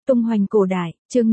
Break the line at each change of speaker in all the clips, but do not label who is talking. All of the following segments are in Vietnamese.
Tung hoành cổ đại, chương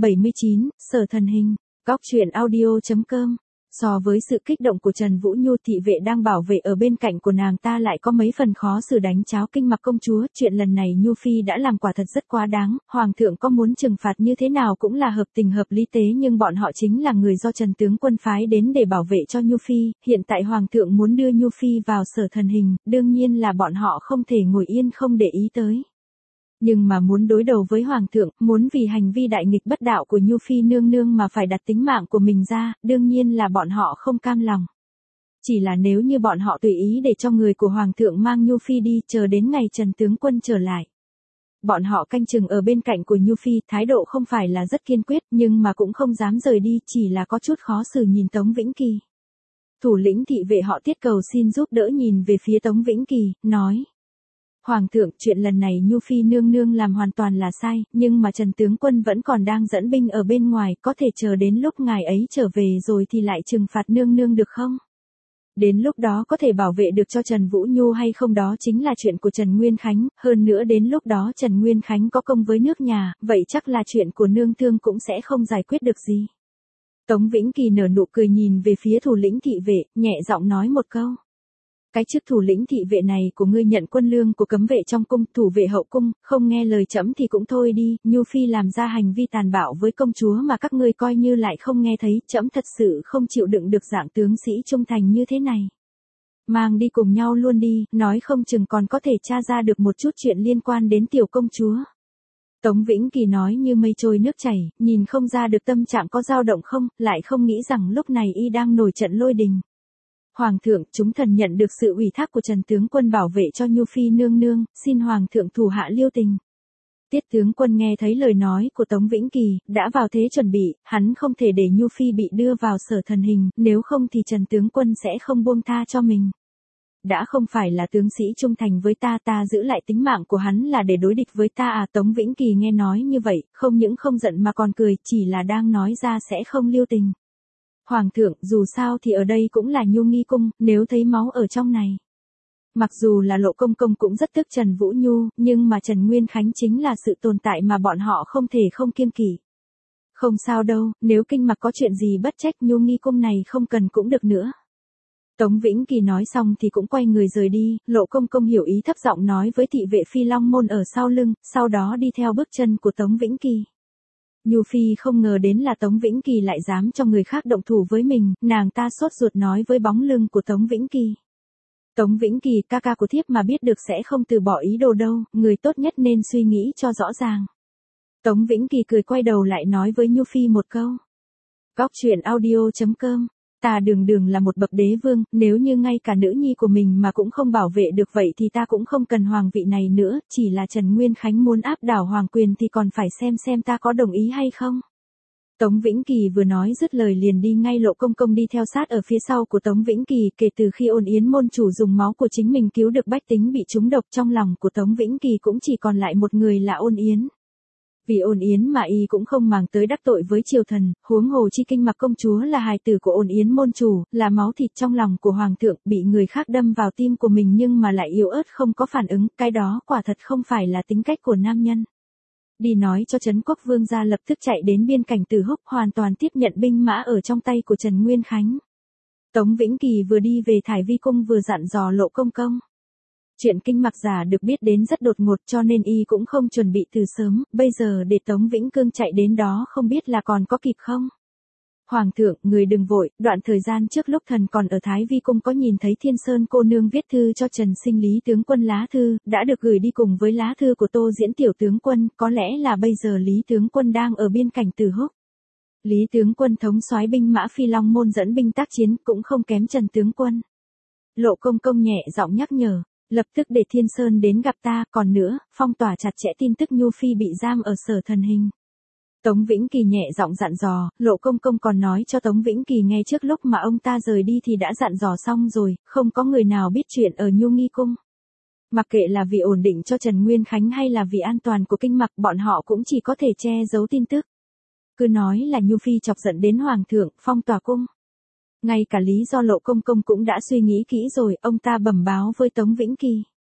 579, Sở Thần Hình, Góc truyện audio.com. So với sự kích động của Trần Vũ Nhu, thị vệ đang bảo vệ ở bên cạnh của nàng ta lại có mấy phần khó xử đánh cháo kinh mặc công chúa. Chuyện lần này Nhu Phi đã làm quả thật rất quá đáng, Hoàng thượng có muốn trừng phạt như thế nào cũng là hợp tình hợp lý tế, nhưng bọn họ chính là người do Trần tướng quân phái đến để bảo vệ cho Nhu Phi. Hiện tại Hoàng thượng muốn đưa Nhu Phi vào Sở Thần Hình, đương nhiên là bọn họ không thể ngồi yên không để ý tới. Nhưng mà muốn đối đầu với Hoàng thượng, muốn vì hành vi đại nghịch bất đạo của Nhu Phi nương nương mà phải đặt tính mạng của mình ra, đương nhiên là bọn họ không cam lòng. Chỉ là nếu như bọn họ tùy ý để cho người của Hoàng thượng mang Nhu Phi đi, chờ đến ngày Trần tướng quân trở lại. Bọn họ canh chừng ở bên cạnh của Nhu Phi, thái độ không phải là rất kiên quyết, nhưng mà cũng không dám rời đi, chỉ là có chút khó xử nhìn Tống Vĩnh Kỳ. Thủ lĩnh thị vệ họ Tiết cầu xin giúp đỡ nhìn về phía Tống Vĩnh Kỳ, nói. Hoàng thượng, chuyện lần này Nhu Phi nương nương làm hoàn toàn là sai, nhưng mà Trần tướng quân vẫn còn đang dẫn binh ở bên ngoài, có thể chờ đến lúc ngài ấy trở về rồi thì lại trừng phạt nương nương được không? Đến lúc đó có thể bảo vệ được cho Trần Vũ Nhu hay không đó chính là chuyện của Trần Nguyên Khánh, hơn nữa đến lúc đó Trần Nguyên Khánh có công với nước nhà, vậy chắc là chuyện của nương thương cũng sẽ không giải quyết được gì. Tống Vĩnh Kỳ nở nụ cười nhìn về phía thủ lĩnh thị vệ, nhẹ giọng nói một câu. Cái chức thủ lĩnh thị vệ này của ngươi nhận quân lương của cấm vệ trong cung, thủ vệ hậu cung, không nghe lời trẫm thì cũng thôi đi. Nhu Phi làm ra hành vi tàn bạo với công chúa mà các ngươi coi như lại không nghe thấy, trẫm thật sự không chịu đựng được dạng tướng sĩ trung thành như thế này. Mang đi cùng nhau luôn đi, nói không chừng còn có thể tra ra được một chút chuyện liên quan đến tiểu công chúa. Tống Vĩnh Kỳ nói như mây trôi nước chảy, nhìn không ra được tâm trạng có dao động không, lại không nghĩ rằng lúc này y đang nổi trận lôi đình. Hoàng thượng, chúng thần nhận được sự ủy thác của Trần tướng quân bảo vệ cho Nhu Phi nương nương, xin Hoàng thượng thủ hạ lưu tình. Tiết tướng quân nghe thấy lời nói của Tống Vĩnh Kỳ, đã vào thế chuẩn bị, hắn không thể để Nhu Phi bị đưa vào Sở Thần Hình, nếu không thì Trần tướng quân sẽ không buông tha cho mình. Đã không phải là tướng sĩ trung thành với ta, ta giữ lại tính mạng của hắn là để đối địch với ta à? Tống Vĩnh Kỳ nghe nói như vậy, không những không giận mà còn cười, chỉ là đang nói ra sẽ không lưu tình. Hoàng thượng, dù sao thì ở đây cũng là Nhu Nghi cung, nếu thấy máu ở trong này. Mặc dù là Lộ công công cũng rất tức Trần Vũ Nhu, nhưng mà Trần Nguyên Khánh chính là sự tồn tại mà bọn họ không thể không kiêng kỵ. Không sao đâu, nếu kinh mặc có chuyện gì bất trách Nhu Nghi cung này không cần cũng được nữa. Tống Vĩnh Kỳ nói xong thì cũng quay người rời đi, Lộ công công hiểu ý thấp giọng nói với thị vệ Phi Long môn ở sau lưng, sau đó đi theo bước chân của Tống Vĩnh Kỳ. Nhu Phi không ngờ đến là Tống Vĩnh Kỳ lại dám cho người khác động thủ với mình, nàng ta sốt ruột nói với bóng lưng của Tống Vĩnh Kỳ. Tống Vĩnh Kỳ, ca ca của thiếp mà biết được sẽ không từ bỏ ý đồ đâu, người tốt nhất nên suy nghĩ cho rõ ràng. Tống Vĩnh Kỳ cười quay đầu lại nói với Nhu Phi một câu. Góc truyện audio.com. Ta đường là một bậc đế vương, nếu như ngay cả nữ nhi của mình mà cũng không bảo vệ được vậy thì ta cũng không cần hoàng vị này nữa, chỉ là Trần Nguyên Khánh muốn áp đảo hoàng quyền thì còn phải xem ta có đồng ý hay không. Tống Vĩnh Kỳ vừa nói dứt lời liền đi ngay, Lộ công công đi theo sát ở phía sau của Tống Vĩnh Kỳ, kể từ khi Ôn Yến môn chủ dùng máu của chính mình cứu được bách tính bị trúng độc, trong lòng của Tống Vĩnh Kỳ cũng chỉ còn lại một người là Ôn Yến. Vì Ôn Yến mà y cũng không màng tới đắc tội với triều thần, huống hồ chi kinh mặc công chúa là hài tử của Ôn Yến môn chủ, là máu thịt trong lòng của hoàng thượng, bị người khác đâm vào tim của mình nhưng mà lại yếu ớt không có phản ứng, cái đó quả thật không phải là tính cách của nam nhân. Đi nói cho Trấn Quốc vương gia lập tức chạy đến biên cảnh Từ Húc, hoàn toàn tiếp nhận binh mã ở trong tay của Trần Nguyên Khánh. Tống Vĩnh Kỳ vừa đi về Thải Vi cung vừa dặn dò Lộ công công. Chuyện kinh mặc giả được biết đến rất đột ngột cho nên y cũng không chuẩn bị từ sớm, bây giờ để Tống Vĩnh Cương chạy đến đó không biết là còn có kịp không. Hoàng thượng, người đừng vội, đoạn thời gian trước lúc thần còn ở Thái Vi cung có nhìn thấy Thiên Sơn cô nương viết thư cho Trần Sinh Lý tướng quân, lá thư đã được gửi đi cùng với lá thư của Tô Diễn tiểu tướng quân, có lẽ là bây giờ Lý tướng quân đang ở biên cảnh Từ Húc. Lý tướng quân thống soái binh mã Phi Long môn dẫn binh tác chiến cũng không kém Trần tướng quân. Lộ công công nhẹ giọng nhắc nhở. Lập tức để Thiên Sơn đến gặp ta, còn nữa, phong tỏa chặt chẽ tin tức Nhu Phi bị giam ở Sở Thần Hình. Tống Vĩnh Kỳ nhẹ giọng dặn dò, Lộ công công còn nói cho Tống Vĩnh Kỳ nghe trước lúc mà ông ta rời đi thì đã dặn dò xong rồi, không có người nào biết chuyện ở Nhu Nghi cung. Mặc kệ là vì ổn định cho Trần Nguyên Khánh hay là vì an toàn của kinh mặc, bọn họ cũng chỉ có thể che giấu tin tức. Cứ nói là Nhu Phi chọc giận đến hoàng thượng, phong tỏa cung. Ngay cả lý do Lộ công công cũng đã suy nghĩ kỹ rồi, ông ta bẩm báo với Tống Vĩnh Kỳ.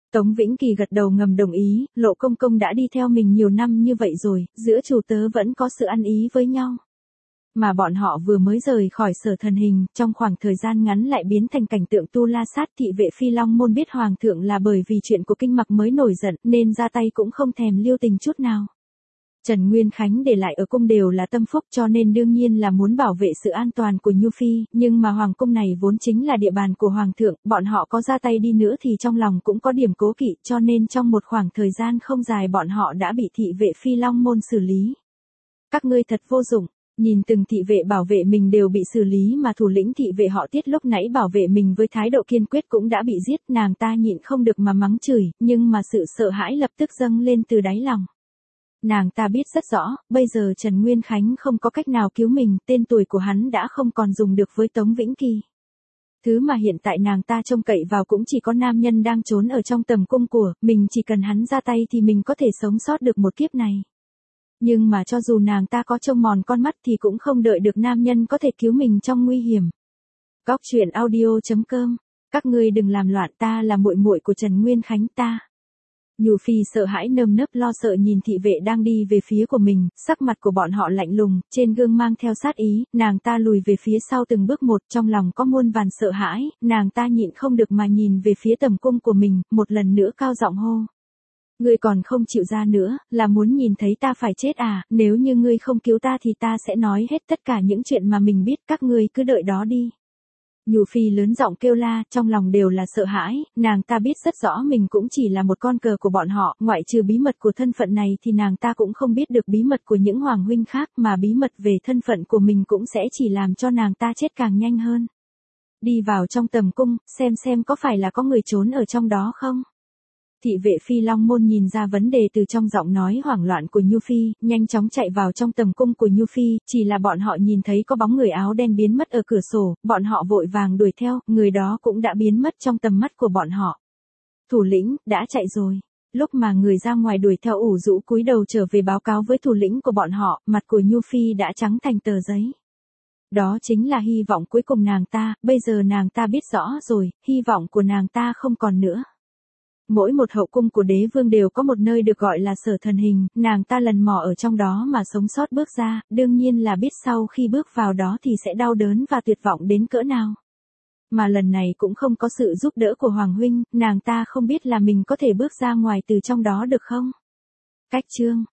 Tống Vĩnh Kỳ gật đầu ngầm đồng ý, Lộ công công đã đi theo mình nhiều năm như vậy rồi, giữa chủ tớ vẫn có sự ăn ý với nhau. Mà bọn họ vừa mới rời khỏi Sở Thần Hình, trong khoảng thời gian ngắn lại biến thành cảnh tượng tu la sát. Thị vệ Phi Long Môn biết Hoàng thượng là bởi vì chuyện của Kinh Mặc mới nổi giận, nên ra tay cũng không thèm lưu tình chút nào. Trần Nguyên Khánh để lại ở cung đều là tâm phúc, cho nên đương nhiên là muốn bảo vệ sự an toàn của Nhu Phi, nhưng mà Hoàng cung này vốn chính là địa bàn của Hoàng thượng, bọn họ có ra tay đi nữa thì trong lòng cũng có điểm cố kỵ, cho nên trong một khoảng thời gian không dài bọn họ đã bị thị vệ Phi Long Môn xử lý. Các ngươi thật vô dụng. Nhìn từng thị vệ bảo vệ mình đều bị xử lý mà thủ lĩnh thị vệ họ Tiết lúc nãy bảo vệ mình với thái độ kiên quyết cũng đã bị giết, nàng ta nhịn không được mà mắng chửi, nhưng mà sự sợ hãi lập tức dâng lên từ đáy lòng. Nàng ta biết rất rõ, bây giờ Trần Nguyên Khánh không có cách nào cứu mình, tên tuổi của hắn đã không còn dùng được với Tống Vĩnh Kỳ. Thứ mà hiện tại nàng ta trông cậy vào cũng chỉ có nam nhân đang trốn ở trong tầm cung của mình, chỉ cần hắn ra tay thì mình có thể sống sót được một kiếp này. Nhưng mà cho dù nàng ta có trông mòn con mắt thì cũng không đợi được nam nhân có thể cứu mình trong nguy hiểm. Góc truyện audio.com. Các ngươi đừng làm loạn, ta là muội muội của Trần Nguyên Khánh ta. Nhu Phi sợ hãi nơm nớp lo sợ nhìn thị vệ đang đi về phía của mình, sắc mặt của bọn họ lạnh lùng, trên gương mang theo sát ý, nàng ta lùi về phía sau từng bước một, trong lòng có muôn vàn sợ hãi, nàng ta nhịn không được mà nhìn về phía tầm cung của mình, một lần nữa cao giọng hô. Ngươi còn không chịu ra nữa, là muốn nhìn thấy ta phải chết à, nếu như ngươi không cứu ta thì ta sẽ nói hết tất cả những chuyện mà mình biết, các ngươi cứ đợi đó đi. Nhu Phi lớn giọng kêu la, trong lòng đều là sợ hãi, nàng ta biết rất rõ mình cũng chỉ là một con cờ của bọn họ, ngoại trừ bí mật của thân phận này thì nàng ta cũng không biết được bí mật của những hoàng huynh khác, mà bí mật về thân phận của mình cũng sẽ chỉ làm cho nàng ta chết càng nhanh hơn. Đi vào trong tầm cung, xem có phải là có người trốn ở trong đó không? Thị vệ Phi Long Môn nhìn ra vấn đề từ trong giọng nói hoảng loạn của Nhu Phi, nhanh chóng chạy vào trong tầm cung của Nhu Phi, chỉ là bọn họ nhìn thấy có bóng người áo đen biến mất ở cửa sổ, bọn họ vội vàng đuổi theo, người đó cũng đã biến mất trong tầm mắt của bọn họ. Thủ lĩnh, đã chạy rồi. Lúc mà người ra ngoài đuổi theo ủ rũ cúi đầu trở về báo cáo với thủ lĩnh của bọn họ, mặt của Nhu Phi đã trắng thành tờ giấy. Đó chính là hy vọng cuối cùng nàng ta, bây giờ nàng ta biết rõ rồi, hy vọng của nàng ta không còn nữa. Mỗi một hậu cung của đế vương đều có một nơi được gọi là Sở Thần Hình, nàng ta lần mò ở trong đó mà sống sót bước ra, đương nhiên là biết sau khi bước vào đó thì sẽ đau đớn và tuyệt vọng đến cỡ nào. Mà lần này cũng không có sự giúp đỡ của Hoàng huynh, nàng ta không biết là mình có thể bước ra ngoài từ trong đó được không? Cách chương